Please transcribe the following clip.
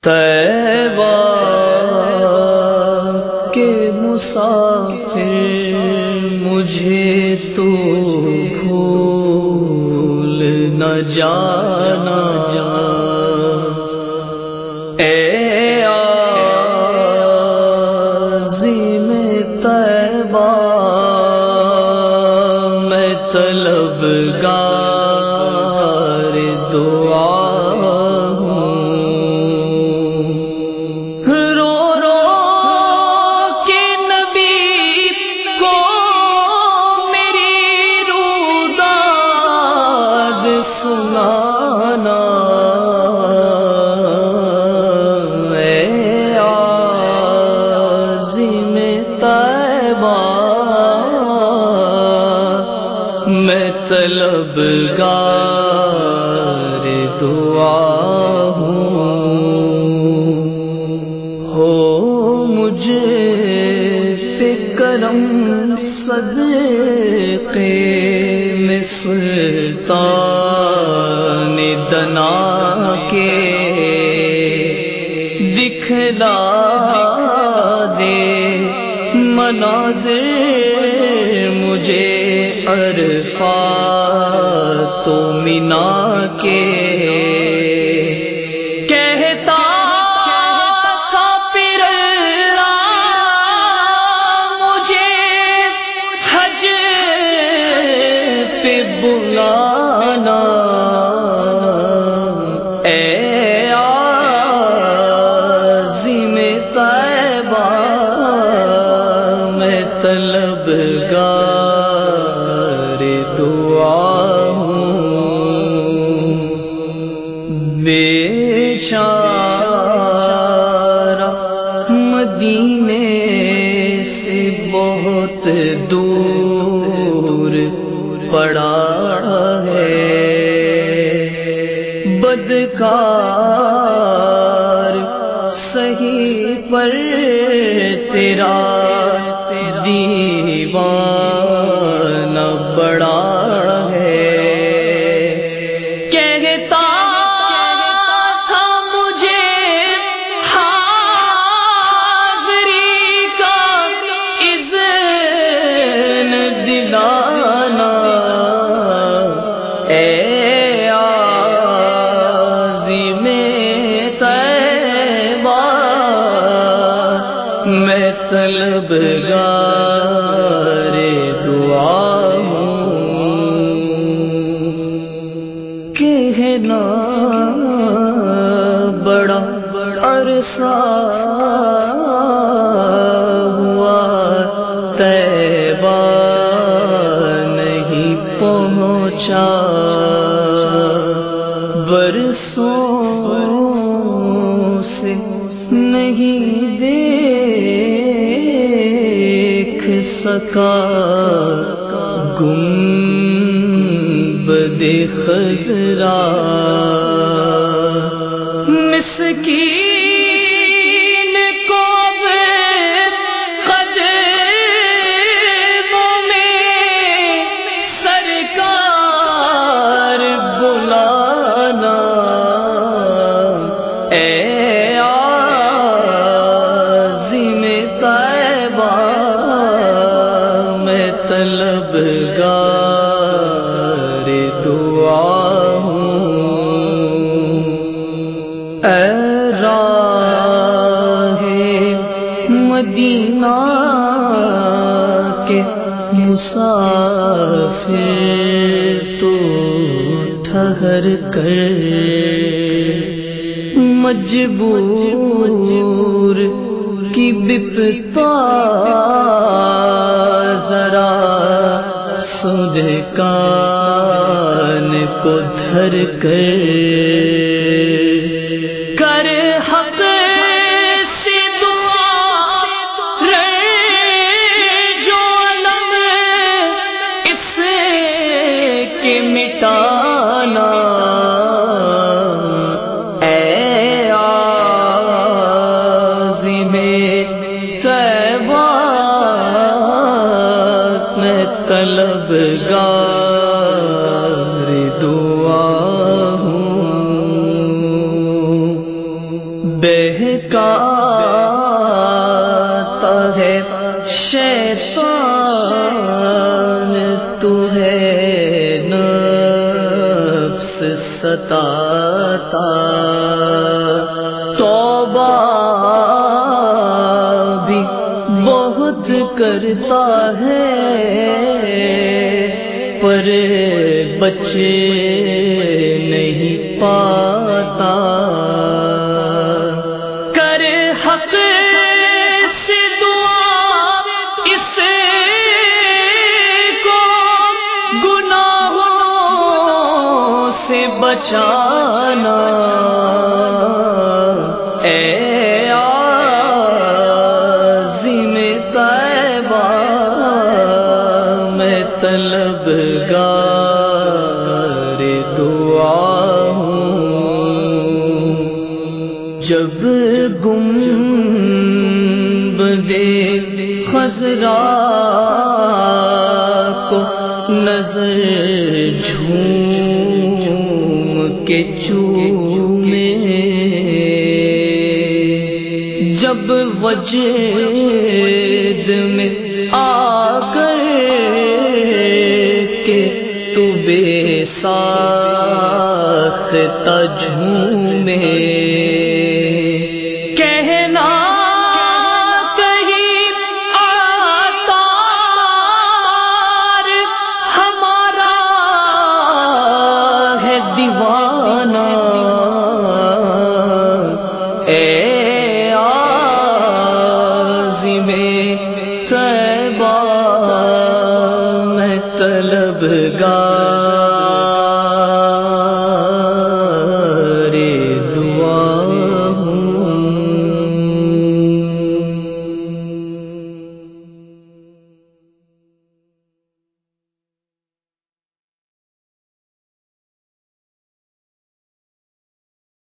طیبہ کے مسافر مجھے تو بھول نہ جانا، اے عظیم طیبہ میں طلبگار دعا میں طلبگار دعا ہوں، ہو مجھے پہ کرم صدقے میں سلطان دنا کے دکھلا دے مناظر مجھے عرفات و منا کے، کہتا تھا پھر اللہ مجھے حج پہ بلانا، اے عظیم طیبہ میں طلبگار دعا ہوں، بیچارہ مدینے سے بہت دور پڑا ہے، بدکار صحیح پر تیرا دیوانہ بڑا ہے، کہتا تھا مجھے حاضری کا اذن دلانا، اے عظیم طیبہ میں طلبگار دعا ہوں، کہنا بڑا عرصہ ہوا طیبہ نہیں پہنچا، برسوں سے نہیں دیکھ سکا گنبد خضرا، مسکین کو اب قدموں میں سرکار بلانا، اے عظیم طیبہ میں طلبگار دعا ہوں، اے راہ مدینہ کے مسافر تو ٹھہر کر مجبور کی بپتا ذرا سن کان کو دھر کر حق سے دعا جو علم اس کے مٹانا، اے عظیم طیبہ میں طلبگار دعا ہوں، بہکاتا ہے شیطان، تو ہے نفس ستاتا، توبہ بھی بہت کرتا ہے پر بچے نہیں پاتا، کر حق سے دعا اس کو گناہوں سے بچانا، اے عازم طیبہ میں طلبگار دعا ہوں، جب گنبدِ خضرا کو نظر جھوم کے چومے، جب وجد میں آ کر کے تو بے ساختہ جھومے، کہنا کہیں عطار ہمارا ہے دیوانہ، اے